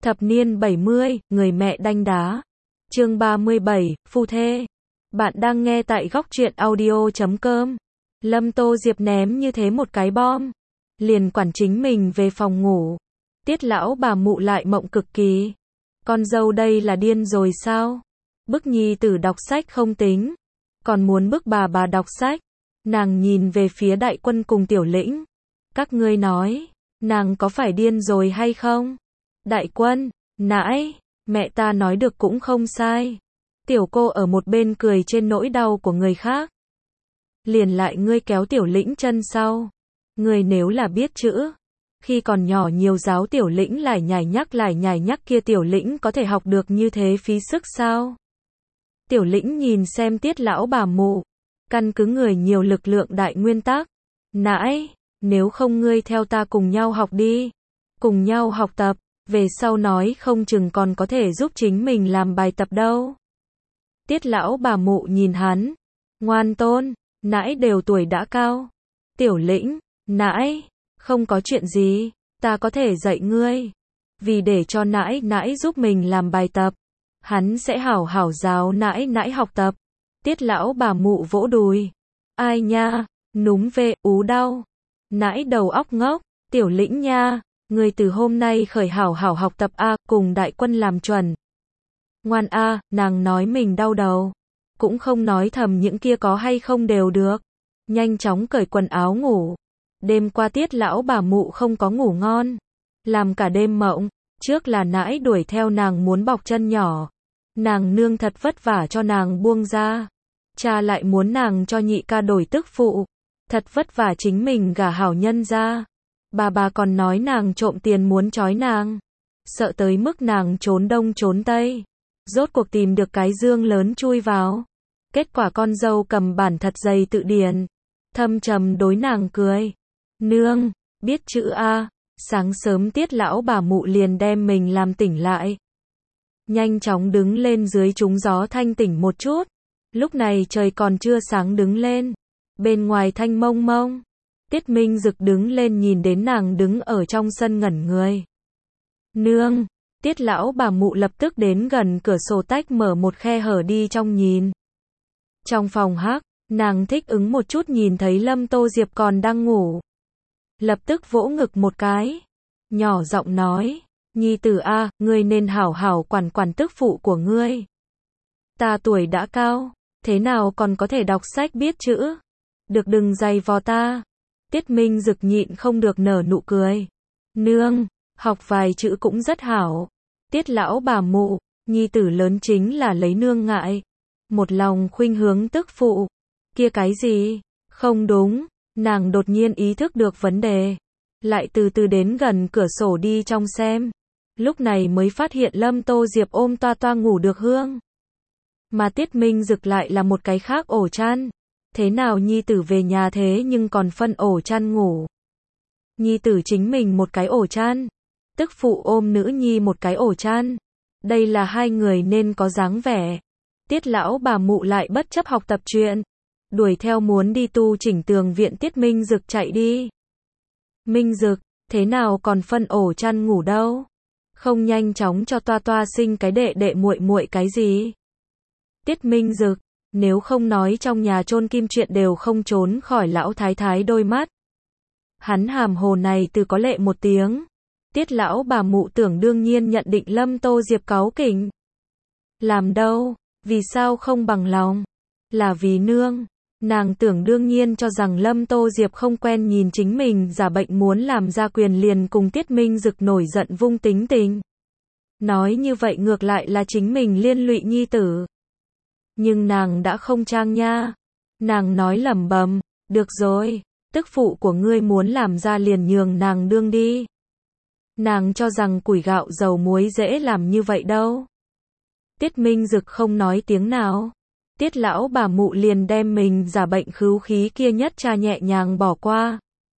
Thập niên 70, người mẹ đanh đá. Chương 37, phu thê. Bạn đang nghe tại góc truyện audio.com. Lâm Tô Diệp ném như thế một cái bom, liền quản chính mình về phòng ngủ. Tiết lão bà mụ lại mộng cực kỳ. Con dâu đây là điên rồi sao? Bức nhi tử đọc sách không tính, còn muốn bức bà đọc sách. Nàng nhìn về phía Đại Quân cùng Tiểu Lĩnh. Các ngươi nói, nàng có phải điên rồi hay không? Đại Quân, nãy, mẹ ta nói được cũng không sai. Tiểu cô ở một bên cười trên nỗi đau của người khác. Liền lại ngươi kéo Tiểu Lĩnh chân sau. Ngươi nếu là biết chữ, khi còn nhỏ nhiều giáo Tiểu Lĩnh lại nhải nhắc kia Tiểu Lĩnh có thể học được như thế phí sức sao? Tiểu Lĩnh nhìn xem Tiết lão bà mụ, căn cứ người nhiều lực lượng đại nguyên tắc. Nãy, nếu không ngươi theo ta cùng nhau học đi, cùng nhau học tập, về sau nói không chừng còn có thể giúp chính mình làm bài tập đâu. Tiết lão bà mụ nhìn hắn, ngoan tôn, nãy đều tuổi đã cao. Tiểu Lĩnh, nãy, không có chuyện gì, ta có thể dạy ngươi. Vì để cho nãy giúp mình làm bài tập, hắn sẽ hảo hảo giáo nãy học tập. Tiết lão bà mụ vỗ đùi. Ai nha, núm về, ú đau. Nãy đầu óc ngốc, Tiểu Lĩnh nha, ngươi từ hôm nay khởi hảo học tập a, cùng Đại Quân làm chuẩn. Ngoan a, nàng nói mình đau đầu, cũng không nói thầm những kia có hay không đều được. Nhanh chóng cởi quần áo ngủ. Đêm qua Tiết lão bà mụ không có ngủ ngon, làm cả đêm mộng. Trước là nãy đuổi theo nàng muốn bọc chân nhỏ, nàng nương thật vất vả cho nàng buông ra. Cha lại muốn nàng cho nhị ca đổi tức phụ, thật vất vả chính mình gả hảo nhân ra. Bà còn nói nàng trộm tiền muốn trói nàng, sợ tới mức nàng trốn đông trốn tây, rốt cuộc tìm được cái dương lớn chui vào. Kết quả con dâu cầm bản thật dày tự điển, thâm trầm đối nàng cười. Nương, biết chữ a. Sáng sớm Tiết lão bà mụ liền đem mình làm tỉnh lại. Nhanh chóng đứng lên dưới trúng gió thanh tỉnh một chút. Lúc này trời còn chưa sáng đứng lên. Bên ngoài thanh mông mông. Tiết Minh Dực đứng lên nhìn đến nàng đứng ở trong sân ngẩn người. Nương, Tiết lão bà mụ lập tức đến gần cửa sổ tách mở một khe hở đi trong nhìn. Trong phòng hắc, nàng thích ứng một chút nhìn thấy Lâm Tô Diệp còn đang ngủ. Lập tức vỗ ngực một cái, nhỏ giọng nói, nhi tử a, ngươi nên hảo quản tức phụ của ngươi. Ta tuổi đã cao, thế nào còn có thể đọc sách biết chữ? Được đừng giày vò ta. Tiết Minh Dực nhịn không được nở nụ cười. Nương, học vài chữ cũng rất hảo. Tiết lão bà mụ, nhi tử lớn chính là lấy nương ngại. Một lòng khuynh hướng tức phụ. Kia cái gì? Không đúng. Nàng đột nhiên ý thức được vấn đề, lại từ từ đến gần cửa sổ đi trong xem. Lúc này mới phát hiện Lâm Tô Diệp ôm toa ngủ được hương. Mà Tiết Minh Dực lại là một cái khác ổ chăn. Thế nào nhi tử về nhà thế nhưng còn phân ổ chăn ngủ. Nhi tử chính mình một cái ổ chăn, tức phụ ôm nữ nhi một cái ổ chăn. Đây là hai người nên có dáng vẻ. Tiết lão bà mụ lại bất chấp học tập chuyện, đuổi theo muốn đi tu chỉnh tường viện. Tiết Minh Dực chạy đi. Minh Dực, thế nào còn phân ổ chăn ngủ đâu? Không nhanh chóng cho toa sinh cái đệ muội cái gì? Tiết Minh Dực, nếu không nói trong nhà chôn kim chuyện đều không trốn khỏi lão thái thái đôi mắt. Hắn hàm hồ này từ có lệ một tiếng. Tiết lão bà mụ tưởng đương nhiên nhận định Lâm Tô Diệp cáu kỉnh. Làm đâu, vì sao không bằng lòng? Là vì nương. Nàng tưởng đương nhiên cho rằng Lâm Tô Diệp không quen nhìn chính mình giả bệnh muốn làm ra quyền liền cùng Tiết Minh Dực nổi giận vung tính tình. Nói như vậy ngược lại là chính mình liên lụy nhi tử. Nhưng nàng đã không trang nha. Nàng nói lẩm bẩm, được rồi, tức phụ của ngươi muốn làm ra liền nhường nàng đương đi. Nàng cho rằng củi gạo dầu muối dễ làm như vậy đâu. Tiết Minh Dực không nói tiếng nào. Tiết lão bà mụ liền đem mình giả bệnh khứu khí kia nhất cha nhẹ nhàng bỏ qua.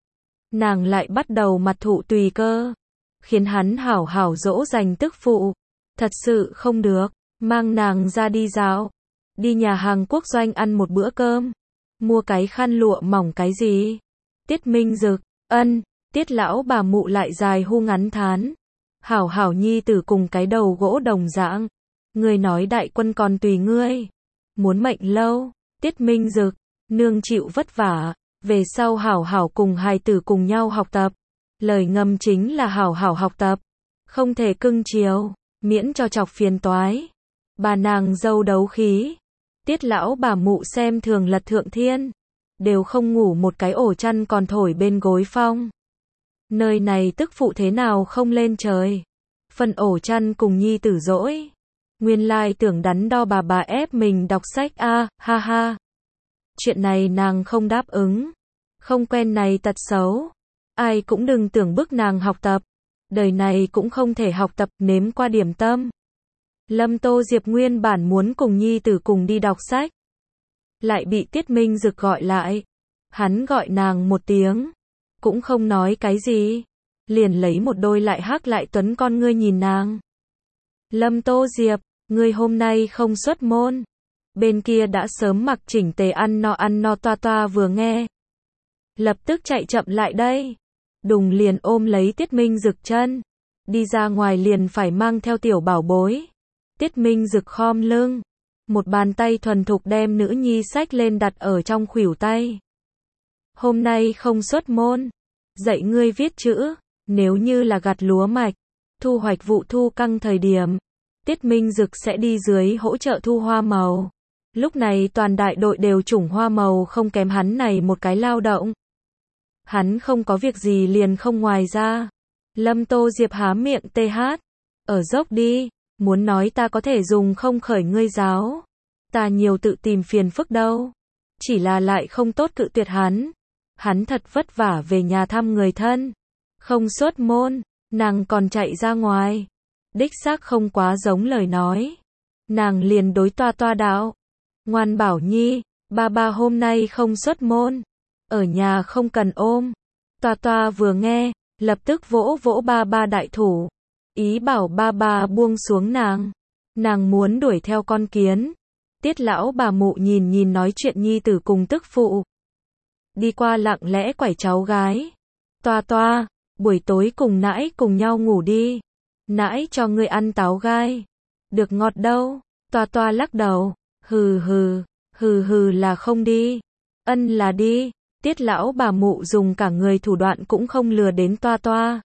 Nàng lại bắt đầu mặt thụ tùy cơ, khiến hắn hảo dỗ dành tức phụ. Thật sự không được, mang nàng ra đi dạo, đi nhà hàng quốc doanh ăn một bữa cơm, mua cái khăn lụa mỏng cái gì. Tiết Minh Dực, ân. Tiết lão bà mụ lại dài hu ngắn thán. Hảo hảo nhi tử cùng cái đầu gỗ đồng dạng. Ngươi nói đại quân còn tùy ngươi. Muốn mệnh lâu, Tiết Minh Dực, nương chịu vất vả, về sau hảo hảo cùng hài tử cùng nhau học tập. Lời ngầm chính là hảo hảo học tập, không thể cưng chiều, miễn cho chọc phiền toái. Bà nàng dâu đấu khí, Tiết lão bà mụ xem thường lật thượng thiên, đều không ngủ một cái ổ chăn còn thổi bên gối phong. Nơi này tức phụ thế nào không lên trời. Phần ổ chăn cùng nhi tử dỗi. Nguyên lai tưởng đắn đo bà ép mình đọc sách a, ha ha. Chuyện này nàng không đáp ứng. Không quen này tật xấu. Ai cũng đừng tưởng bức nàng học tập. Đời này cũng không thể học tập, nếm qua điểm tâm. Lâm Tô Diệp nguyên bản muốn cùng nhi tử cùng đi đọc sách. Lại bị Tiết Minh Dực gọi lại. Hắn gọi nàng một tiếng. Cũng không nói cái gì. Liền lấy một đôi lại hắc lại tuấn con ngươi nhìn nàng. Lâm Tô Diệp, ngươi hôm nay không xuất môn. Bên kia đã sớm mặc chỉnh tề ăn no toa toa vừa nghe. Lập tức chạy chậm lại đây. Đùng liền ôm lấy Tiết Minh Dực chân. Đi ra ngoài liền phải mang theo tiểu bảo bối. Tiết Minh Dực khom lưng. Một bàn tay thuần thục đem nữ nhi xách lên đặt ở trong khuỷu tay. Hôm nay không xuất môn. Dạy ngươi viết chữ. Nếu như là gặt lúa mạch, thu hoạch vụ thu căng thời điểm, Tiết Minh Dực sẽ đi dưới hỗ trợ thu hoa màu. Lúc này toàn đại đội đều chủng hoa màu không kém hắn này một cái lao động. Hắn không có việc gì liền không ngoài ra. Lâm Tô Diệp há miệng tê hát. Ở dốc đi, muốn nói ta có thể dùng không khởi ngươi giáo. Ta nhiều tự tìm phiền phức đâu. Chỉ là lại không tốt cự tuyệt hắn. Hắn thật vất vả về nhà thăm người thân. Không xuất môn, nàng còn chạy ra ngoài. Đích xác không quá giống lời nói. Nàng liền đối toa toa đạo. Ngoan bảo nhi, ba hôm nay không xuất môn. Ở nhà không cần ôm. Toa toa vừa nghe, lập tức vỗ vỗ ba đại thủ. Ý bảo ba buông xuống nàng. Nàng muốn đuổi theo con kiến. Tiết lão bà mụ nhìn nói chuyện nhi tử cùng tức phụ. Đi qua lặng lẽ quẩy cháu gái. Toa toa, buổi tối cùng nãi cùng nhau ngủ đi. Nãi cho ngươi ăn táo gai. Được ngọt đâu. Toa toa lắc đầu. Hừ là không đi. Ân là đi. Tiết lão bà mụ dùng cả người thủ đoạn cũng không lừa đến toa toa.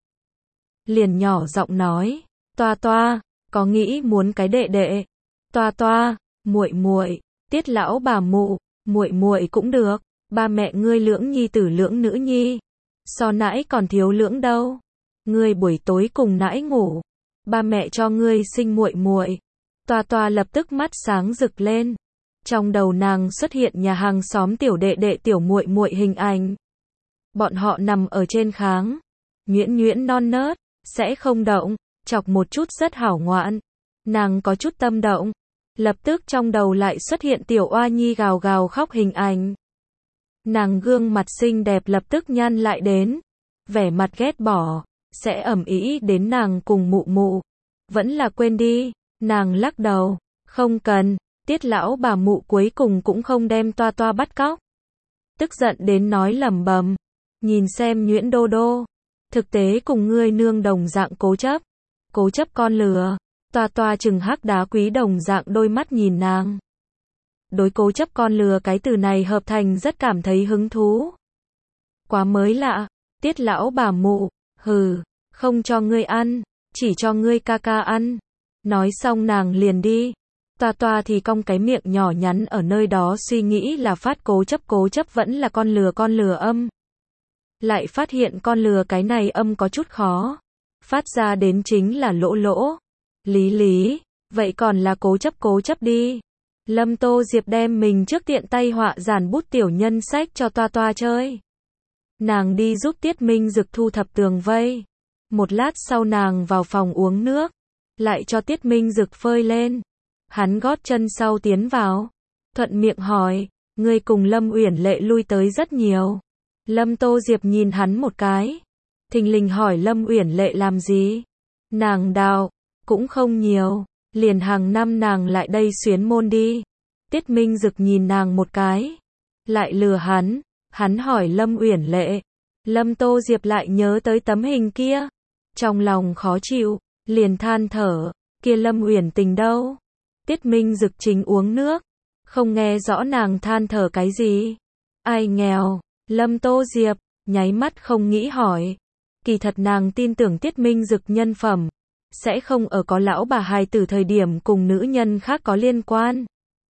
Liền nhỏ giọng nói. Toa toa, có nghĩ muốn cái đệ đệ. Toa toa, muội. Tiết lão bà mụ, muội cũng được. Ba mẹ ngươi lưỡng nhi tử lưỡng nữ nhi. So nãi còn thiếu lưỡng đâu. Ngươi buổi tối cùng nãi ngủ. Ba mẹ cho ngươi sinh muội. Toa toa lập tức mắt sáng rực lên. Trong đầu nàng xuất hiện nhà hàng xóm tiểu đệ đệ tiểu muội hình ảnh. Bọn họ nằm ở trên kháng. Nhuyễn non nớt. Sẽ không động. Chọc một chút rất hảo ngoạn. Nàng có chút tâm động. Lập tức trong đầu lại xuất hiện tiểu oa nhi gào gào khóc hình ảnh. Nàng gương mặt xinh đẹp lập tức nhăn lại đến. Vẻ mặt ghét bỏ. Sẽ ầm ĩ đến nàng cùng mụ. Vẫn là quên đi. Nàng lắc đầu. Không cần. Tiết lão bà mụ cuối cùng cũng không đem toa toa bắt cóc. Tức giận đến nói lẩm bẩm. Nhìn xem nhuyễn đô đô. Thực tế cùng ngươi nương đồng dạng cố chấp. Cố chấp con lừa. Toa toa chừng hắc đá quý đồng dạng đôi mắt nhìn nàng. Đối cố chấp con lừa cái từ này hợp thành rất cảm thấy hứng thú. Quá mới lạ. Tiết lão bà mụ. Không cho ngươi ăn. Chỉ cho ngươi ca ăn. Nói xong nàng liền đi. Toa toa thì cong cái miệng nhỏ nhắn ở nơi đó suy nghĩ là phát cố chấp vẫn là con lừa âm. Lại phát hiện con lừa cái này âm có chút khó. Phát ra đến chính là lỗ. Lý, vậy còn là cố chấp đi. Lâm Tô Diệp đem mình trước tiện tay họa dàn bút tiểu nhân sách cho toa toa chơi. Nàng đi giúp Tiết Minh Dực thu thập tường vây. Một lát sau nàng vào phòng uống nước. Lại cho Tiết Minh Dực phơi lên. Hắn gót chân sau tiến vào. Thuận miệng hỏi. Ngươi cùng Lâm Uyển Lệ lui tới rất nhiều. Lâm Tô Diệp nhìn hắn một cái. Thình lình hỏi Lâm Uyển Lệ làm gì. Nàng đạo. Cũng không nhiều. Liền hàng năm nàng lại đây xuyến môn đi. Tiết Minh Dực nhìn nàng một cái. Lại lừa hắn. Hắn hỏi Lâm Uyển Lệ. Lâm Tô Diệp lại nhớ tới tấm hình kia. Trong lòng khó chịu. liền than thở, kia Lâm Uyển Tình đâu? Tiết Minh Dực chính uống nước, không nghe rõ nàng than thở cái gì. Ai nghèo? Lâm Tô Diệp, nháy mắt không nghĩ hỏi. Kỳ thật nàng tin tưởng Tiết Minh Dực nhân phẩm, sẽ không ở có lão bà hài tử thời điểm cùng nữ nhân khác có liên quan.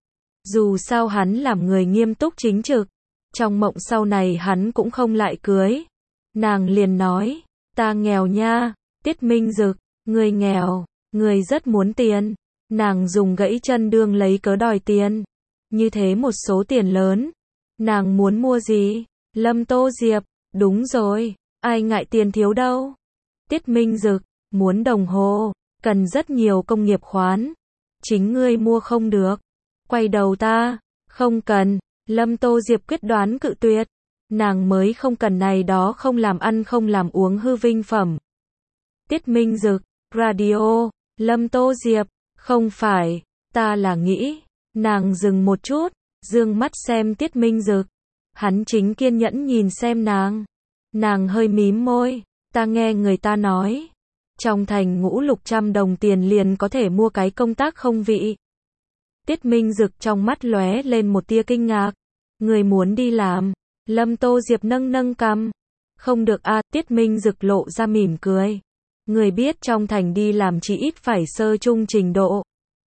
Dù sao hắn làm người nghiêm túc chính trực, trong mộng sau này hắn cũng không lại cưới. Nàng liền nói, ta nghèo nha. Tiết Minh Dực, người nghèo, người rất muốn tiền. Nàng dùng gãy chân đương lấy cớ đòi tiền. Như thế một số tiền lớn, nàng muốn mua gì? Lâm Tô Diệp, đúng rồi, ai ngại tiền thiếu đâu. Tiết Minh Dực, muốn đồng hồ, cần rất nhiều công nghiệp khoán. Chính ngươi mua không được. Quay đầu ta, không cần. Lâm Tô Diệp quyết đoán cự tuyệt. Nàng mới không cần này đó không làm ăn không làm uống hư vinh phẩm. Tiết Minh Dực, radio, Lâm Tô Diệp, không phải, ta là nghĩ. Nàng dừng một chút, dương mắt xem Tiết Minh Dực. Hắn chính kiên nhẫn nhìn xem nàng. Nàng hơi mím môi, ta nghe người ta nói, trong thành ngũ lục trăm đồng tiền liền có thể mua cái công tác không vị. Tiết Minh Dực trong mắt lóe lên một tia kinh ngạc. Người muốn đi làm? Lâm Tô Diệp nâng nâng cằm. Không được a. Tiết Minh Dực lộ ra mỉm cười. Người biết trong thành đi làm chỉ ít phải sơ trung trình độ.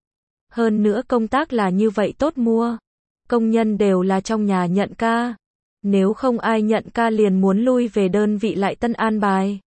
Hơn nữa công tác là như vậy tốt mua. Công nhân đều là trong nhà nhận ca. Nếu không ai nhận ca liền muốn lui về đơn vị lại tân an bài.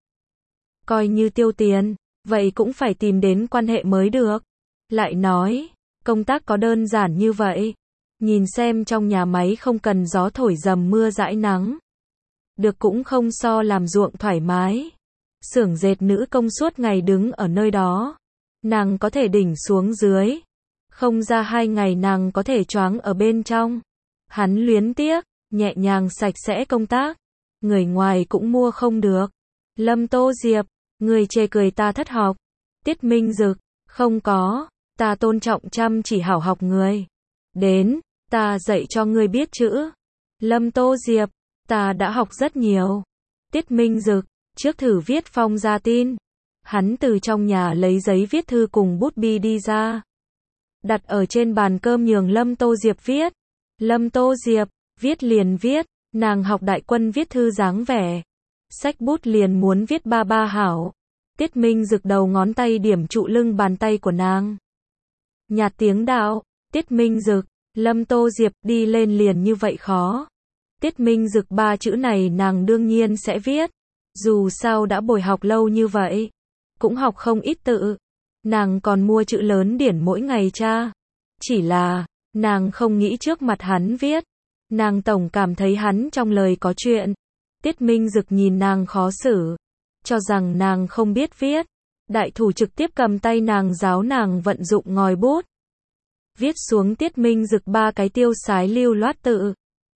Coi như tiêu tiền, vậy cũng phải tìm đến quan hệ mới được. Lại nói, công tác có đơn giản như vậy. Nhìn xem trong nhà máy không cần gió thổi dầm mưa dãi nắng. Được cũng không so làm ruộng thoải mái. Xưởng dệt nữ công suốt ngày đứng ở nơi đó. Nàng có thể đỉnh xuống dưới. Không ra 2 ngày nàng có thể choáng ở bên trong. Hắn luyến tiếc, nhẹ nhàng sạch sẽ công tác. Người ngoài cũng mua không được. Lâm Tô Diệp, người chê cười ta thất học. Tiết Minh Dực, không có, ta tôn trọng chăm chỉ hảo học người. Đến, ta dạy cho ngươi biết chữ. Lâm Tô Diệp, ta đã học rất nhiều. Tiết Minh Dực, trước thử viết phong gia tin. Hắn từ trong nhà lấy giấy viết thư cùng bút bi đi ra. Đặt ở trên bàn cơm nhường Lâm Tô Diệp viết. Lâm Tô Diệp, viết liền viết, nàng học đại quân viết thư dáng vẻ. Xách bút liền muốn viết ba ba hảo. Tiết Minh Dực đầu ngón tay điểm trụ lưng bàn tay của nàng. Nhạt tiếng đạo, Tiết Minh Dực, Lâm Tô Diệp đi lên liền như vậy khó. Tiết Minh Dực 3 chữ này nàng đương nhiên sẽ viết. Dù sao đã bồi học lâu như vậy, cũng học không ít tự. Nàng còn mua chữ lớn điển mỗi ngày tra. Chỉ là, nàng không nghĩ trước mặt hắn viết. Nàng tổng cảm thấy hắn trong lời có chuyện. Tiết Minh Dực nhìn nàng khó xử, cho rằng nàng không biết viết. Đại thủ trực tiếp cầm tay nàng giáo nàng vận dụng ngòi bút. Viết xuống Tiết Minh Dực 3 cái tiêu sái lưu loát tự.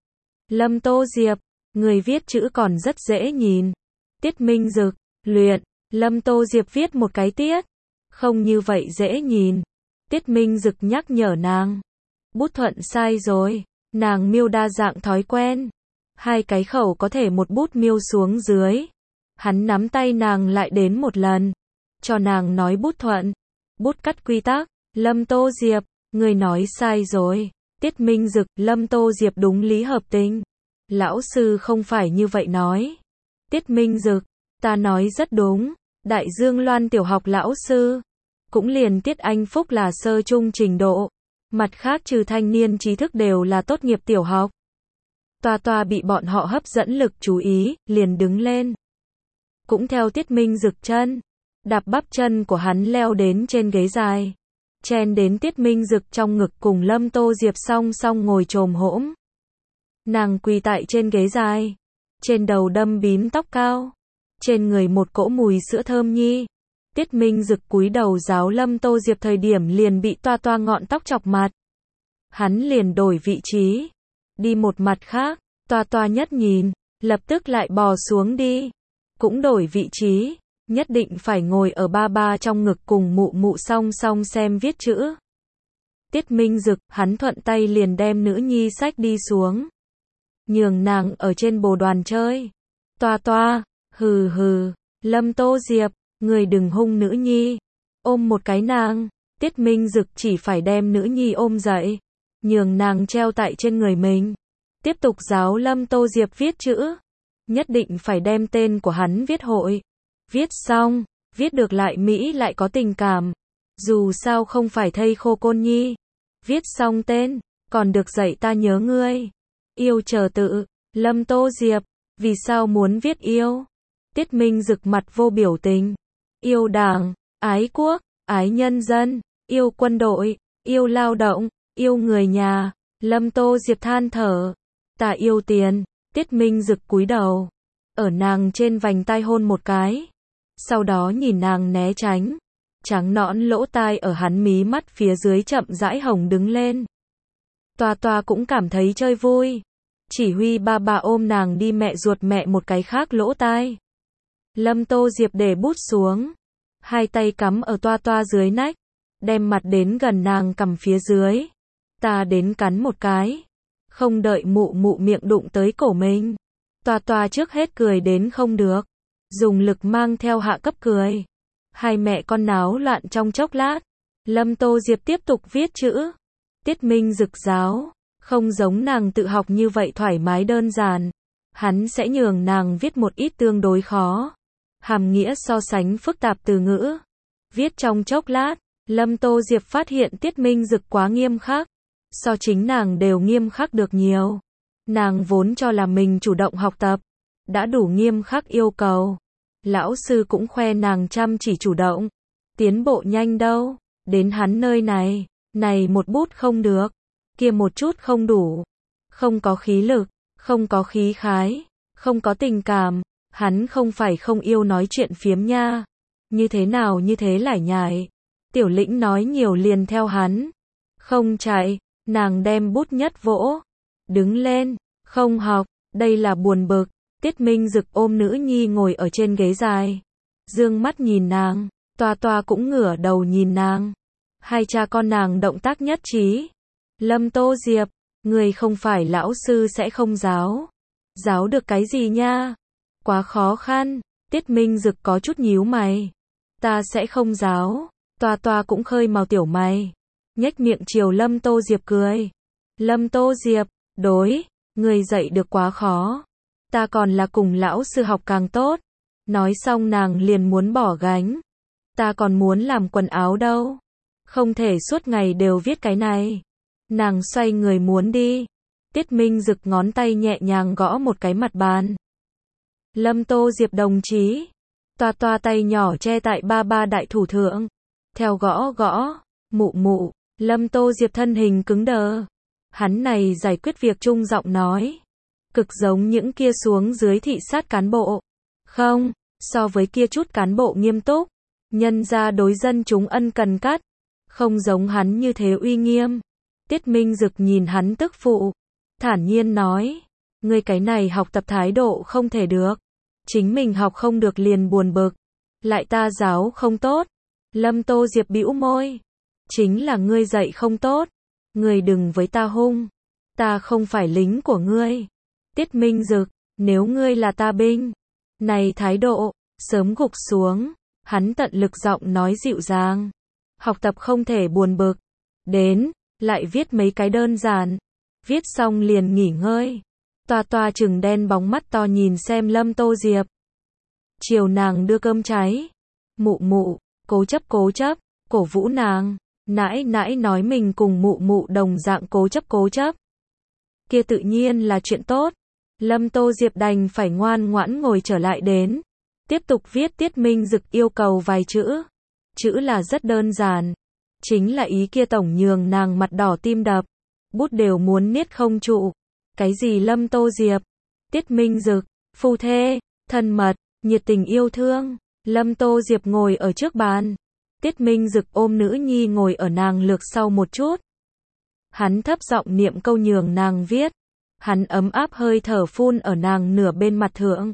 Lâm Tô Diệp, người viết chữ còn rất dễ nhìn. Tiết Minh Dực, luyện. Lâm Tô Diệp viết một cái tiết. Không như vậy dễ nhìn. Tiết Minh Dực nhắc nhở nàng. Bút thuận sai rồi. Nàng miêu đa dạng thói quen. 2 cái khẩu có thể một bút miêu xuống dưới. Hắn nắm tay nàng lại đến một lần. Cho nàng nói bút thuận. Bút cắt quy tắc. Lâm Tô Diệp, người nói sai rồi. Tiết Minh Dực, Lâm Tô Diệp đúng lý hợp tình. Lão sư không phải như vậy nói. Tiết Minh Dực, ta nói rất đúng. Đại Dương Loan tiểu học lão sư. Cũng liền Tiết Anh Phúc là sơ trung trình độ. Mặt khác trừ thanh niên trí thức đều là tốt nghiệp tiểu học. Toa Toa bị bọn họ hấp dẫn lực chú ý, liền đứng lên. Cũng theo Tiết Minh Dực chân. Đạp bắp chân của hắn leo đến trên ghế dài. Chen đến Tiết Minh Dực trong ngực cùng Lâm Tô Diệp song song ngồi chồm hỗn. Nàng quỳ tại trên ghế dài. Trên đầu đâm bím tóc cao. Trên người một cỗ mùi sữa thơm nhi. Tiết Minh Dực cúi đầu giáo Lâm Tô Diệp thời điểm liền bị Toa Toa ngọn tóc chọc mặt. Hắn liền đổi vị trí. Đi một mặt khác, Toa Toa nhất nhìn, lập tức lại bò xuống đi. Cũng đổi vị trí, nhất định phải ngồi ở ba ba trong ngực cùng mụ mụ song song xem viết chữ. Tiết Minh Dực, hắn thuận tay liền đem nữ nhi sách đi xuống. Nhường nàng ở trên bồ đoàn chơi. Toa Toa, hừ hừ, Lâm Tô Diệp, người đừng hung nữ nhi. ôm một cái nàng. Tiết Minh Dực chỉ phải đem nữ nhi ôm dậy, nhường nàng treo tại trên người mình. Tiếp tục giáo Lâm Tô Diệp viết chữ. Nhất định phải đem tên của hắn viết hội. Viết xong, viết được lại mỹ lại có tình cảm. Dù sao không phải thây khô côn nhi. Viết xong tên, còn được dạy ta nhớ ngươi. Yêu chờ tự, Lâm Tô Diệp, vì sao muốn viết yêu? Tiết Minh Dực mặt vô biểu tình. Yêu đảng, ái quốc, ái nhân dân, yêu quân đội, yêu lao động, yêu người nhà. Lâm Tô Diệp than thở. Ta yêu tiền. Tiết Minh Dực cúi đầu, ở nàng trên vành tai hôn một cái. Sau đó nhìn nàng né tránh. Trắng nõn lỗ tai ở hắn mí mắt phía dưới chậm rãi hồng đứng lên. Toa Toa cũng cảm thấy chơi vui. Chỉ huy ba bà ôm nàng đi mẹ ruột mẹ một cái khác lỗ tai. Lâm Tô Diệp để bút xuống. Hai tay cắm ở Toa Toa dưới nách. Đem mặt đến gần nàng cằm phía dưới. Ta đến cắn một cái. Không đợi mụ mụ miệng đụng tới cổ mình. Toa Toa trước hết cười đến không được. Dùng lực mang theo hạ cấp cười. Hai mẹ con náo loạn trong chốc lát. Lâm Tô Diệp tiếp tục viết chữ. Tiết Minh Dực giáo. Không giống nàng tự học như vậy thoải mái đơn giản. Hắn sẽ nhường nàng viết một ít tương đối khó. Hàm nghĩa so sánh phức tạp từ ngữ. Viết trong chốc lát. Lâm Tô Diệp phát hiện Tiết Minh Dực quá nghiêm khắc. So chính nàng đều nghiêm khắc được nhiều. Nàng vốn cho là mình chủ động học tập. Đã đủ nghiêm khắc yêu cầu. Lão sư cũng khoe nàng chăm chỉ chủ động. Tiến bộ nhanh đâu. Đến hắn nơi này. Này một bút không được. Kia một chút không đủ. Không có khí lực. Không có khí khái. Không có tình cảm. Hắn không phải không yêu nói chuyện phiếm nha. Như thế nào như thế lải nhải. Tiểu Lĩnh nói nhiều liền theo hắn. Không chạy. Nàng đem bút nhất vỗ. Đứng lên. Không học. Đây là buồn bực. Tiết Minh Dực ôm nữ nhi ngồi ở trên ghế dài. Dương mắt nhìn nàng. Toa Toa cũng ngửa đầu nhìn nàng. Hai cha con nàng động tác nhất trí. Lâm Tô Diệp. Người không phải lão sư sẽ không giáo. Giáo được cái gì nha? Quá khó khăn. Tiết Minh Dực có chút nhíu mày. Ta sẽ không giáo. Toa Toa cũng khơi màu tiểu mày. Nhếch miệng chiều Lâm Tô Diệp cười. Lâm Tô Diệp. Đối. Người dạy được quá khó. Ta còn là cùng lão sư học càng tốt. Nói xong nàng liền muốn bỏ gánh. Ta còn muốn làm quần áo đâu. Không thể suốt ngày đều viết cái này. Nàng xoay người muốn đi. Tiết Minh Dực ngón tay nhẹ nhàng gõ một cái mặt bàn. Lâm Tô Diệp đồng chí. Toa Toa tay nhỏ che tại ba đại thủ thượng. Theo gõ gõ. Mụ mụ. Lâm Tô Diệp thân hình cứng đờ. Hắn này giải quyết việc chung giọng nói. Cực giống những kia xuống dưới thị sát cán bộ. Không, so với kia chút cán bộ nghiêm túc. Nhân ra đối dân chúng ân cần cắt. Không giống hắn như thế uy nghiêm. Tiết Minh Dực nhìn hắn tức phụ. Thản nhiên nói. Ngươi cái này học tập thái độ không thể được. Chính mình học không được liền buồn bực. Lại ta giáo không tốt. Lâm Tô Diệp bĩu môi. Chính là ngươi dạy không tốt. Ngươi đừng với ta hung. Ta không phải lính của ngươi. Tiết Minh Dực. Nếu ngươi là ta binh. Này thái độ. Sớm gục xuống. Hắn tận lực giọng nói dịu dàng. Học tập không thể buồn bực. Đến. Lại viết mấy cái đơn giản. Viết xong liền nghỉ ngơi. Toa Toa trừng đen bóng mắt to nhìn xem Lâm Tô Diệp. Chiều nàng đưa cơm cháy. Mụ mụ. Cố chấp cổ vũ nàng. Nãi nãi nói mình cùng mụ mụ đồng dạng cố chấp. Kia tự nhiên là chuyện tốt. Lâm Tô Diệp đành phải ngoan ngoãn ngồi trở lại đến. Tiếp tục viết Tiết Minh Dực yêu cầu vài chữ. Chữ là rất đơn giản. Chính là ý kia tổng nhường nàng mặt đỏ tim đập. Bút đều muốn niết không trụ. Cái gì Lâm Tô Diệp? Tiết Minh Dực, phu thê, thân mật, nhiệt tình yêu thương. Lâm Tô Diệp ngồi ở trước bàn. Tiết Minh Dực ôm nữ nhi ngồi ở nàng lược sau một chút. Hắn thấp giọng niệm câu nhường nàng viết. Hắn ấm áp hơi thở phun ở nàng nửa bên mặt thượng.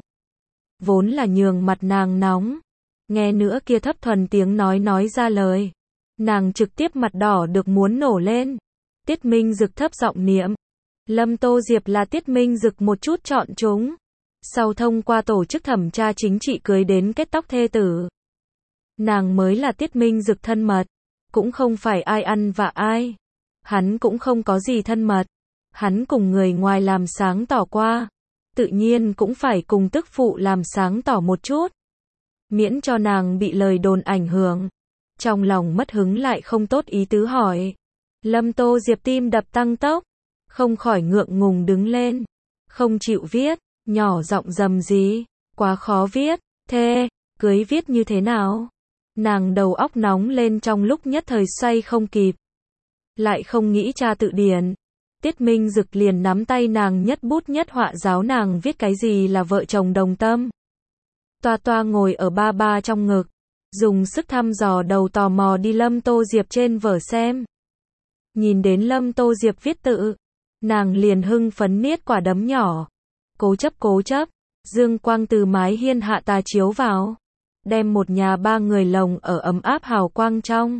Vốn là nhường mặt nàng nóng. Nghe nữa kia thấp thuần tiếng nói ra lời. Nàng trực tiếp mặt đỏ được muốn nổ lên. Tiết Minh Dực thấp giọng niệm. Lâm Tô Diệp là Tiết Minh Dực một chút chọn chúng. Sau thông qua tổ chức thẩm tra chính trị cưới đến kết tóc thê tử. Nàng mới là Tiết Minh Dực thân mật, cũng không phải ai ăn vạ ai. Hắn cũng không có gì thân mật. Hắn cùng người ngoài làm sáng tỏ qua, tự nhiên cũng phải cùng tức phụ làm sáng tỏ một chút. Miễn cho nàng bị lời đồn ảnh hưởng. Trong lòng mất hứng lại không tốt ý tứ hỏi. Lâm Tô Diệp tim đập tăng tốc, không khỏi ngượng ngùng đứng lên. Không chịu viết, nhỏ giọng rầm rì, quá khó viết, thế, cưới viết như thế nào? Nàng đầu óc nóng lên trong lúc nhất thời xoay không kịp. Lại không nghĩ tra tự điển. Tiết Minh Dực liền nắm tay nàng nhất bút nhất họa giáo nàng viết cái gì là vợ chồng đồng tâm. Toa toa ngồi ở ba ba trong ngực, dùng sức thăm dò đầu tò mò đi Lâm Tô Diệp trên vở xem. Nhìn đến Lâm Tô Diệp viết tự, nàng liền hưng phấn niết quả đấm nhỏ. Cố chấp, dương quang từ mái hiên hạ tà chiếu vào, đem một nhà ba người lồng ở ấm áp hào quang trong.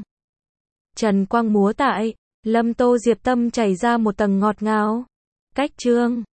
Trần quang múa tại, Lâm Tô Diệp tâm chảy ra một tầng ngọt ngào. Cách chương